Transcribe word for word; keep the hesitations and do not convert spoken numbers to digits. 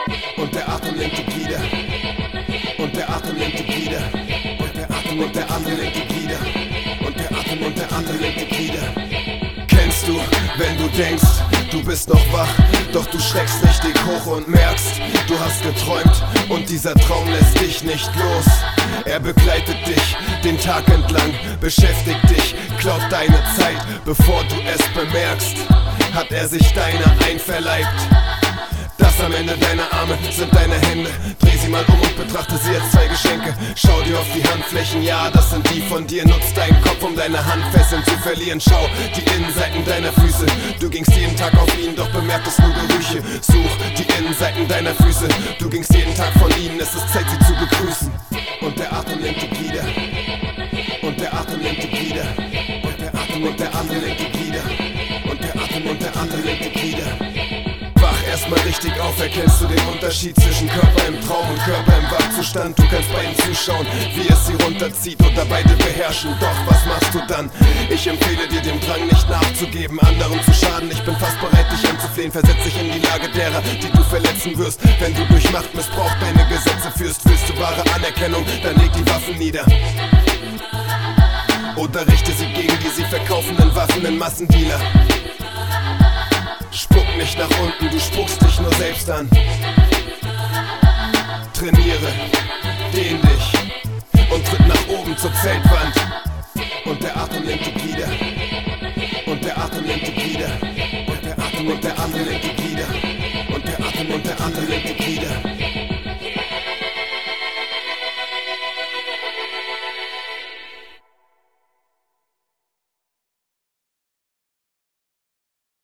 Und der Atem lenkt die Glieder. Und der Atem lenkt die Glieder. Und der Atem und der Atem lenkt die Glieder. Und der Atem und der Atem lenkt die Glieder. Kennst du, wenn du denkst, du bist noch wach, doch du schreckst richtig hoch und merkst, du hast geträumt und dieser Traum lässt dich nicht los. Er begleitet dich den Tag entlang, beschäftigt dich, klaut deine Zeit, bevor du es bemerkst, hat er sich deiner einverleibt. Das am Ende deiner Arme sind deine Hände. Dreh sie mal um und betrachte sie als zwei Geschenke. Schau dir auf die Handflächen, ja, das sind die von dir. Nutz deinen Kopf, um deine Handfesseln zu verlieren. Schau die Innenseiten deiner Füße. Du gingst jeden Tag auf ihnen, doch bemerktest nur Gerüche. Such die Innenseiten deiner Füße. Du gingst jeden Tag von ihnen, es ist Zeit, sie zu begrüßen. Und der Atem lenkt die Glieder. Und der Atem lenkt die Glieder. Und der Atem und der Atem lenkt die Glieder. Und der Atem und der Atem lenkt die Glieder. Erstmal richtig auf, erkennst du den Unterschied zwischen Körper im Traum und Körper im Wachzustand. Du kannst bei ihm zuschauen, wie es sie runterzieht oder beide beherrschen. Doch was machst du dann? Ich empfehle dir, dem Drang nicht nachzugeben, anderen zu schaden. Ich bin fast bereit, dich anzuflehen. Versetz dich in die Lage derer, die du verletzen wirst. Wenn du durch Machtmissbrauch deine Gesetze führst, willst du wahre Anerkennung, dann leg die Waffen nieder. Oder richte sie gegen die sie verkaufenden Waffen in Massendealer. Spuck nicht nach unten, du spuckst dich nur selbst an. Trainiere, dehn dich und tritt nach oben zur Zeltwand. Und der Atem lenkt die Glieder. Und der Atem lenkt die Glieder. Und der Atem und der Atem lenkt die Glieder.